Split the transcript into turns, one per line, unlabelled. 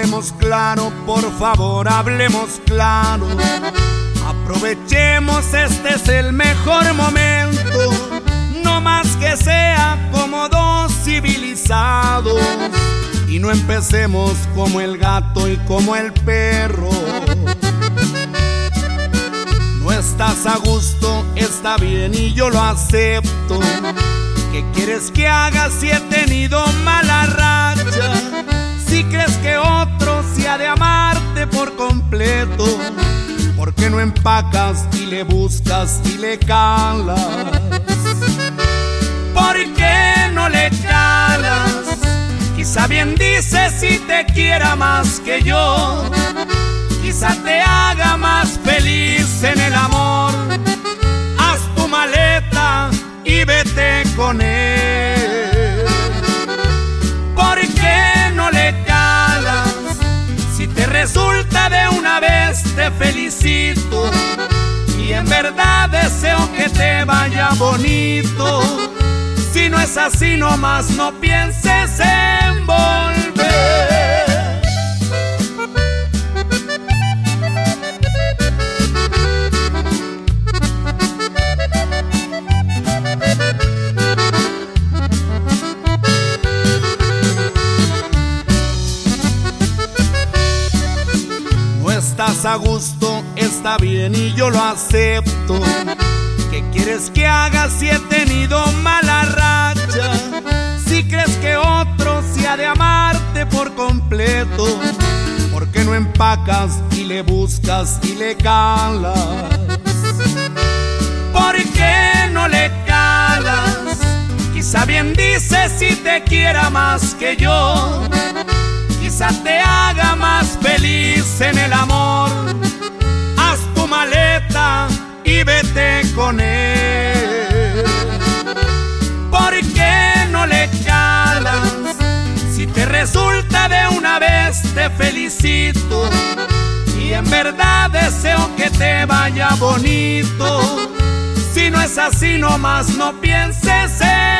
Hablemos claro, por favor, hablemos claro. Aprovechemos, este es el mejor momento. No más que sea como dos civilizados y no empecemos como el gato y como el perro. No estás a gusto, está bien y yo lo acepto. ¿Qué quieres que haga si he tenido mala racha? Si crees que otro se ha de amarte por completo, ¿por qué no empacas y le buscas y le calas? ¿Por qué no le calas? Quizá bien dices si te quiera más que yo, quizá te haga más feliz en el amor. Haz tu maleta y vete con él. ¿Por qué no le calas? Si te resulta de una vez te felicito y en verdad deseo que te vaya bonito. Si no es así nomás no pienses en volver. No estás a gusto, está bien y yo lo acepto. ¿Qué quieres que haga si he tenido mala racha? Si crees que otro se ha de amarte por completo, ¿por qué no empacas y le buscas y le calas? ¿Por qué no le calas? Quizá bien dices si te quiera más que yo, quizá te haga más feliz en el amor. Haz tu maleta y vete con él. ¿Por qué no le calas? Si te resulta de una vez te felicito y en verdad deseo que te vaya bonito. Si no es así nomás no pienses en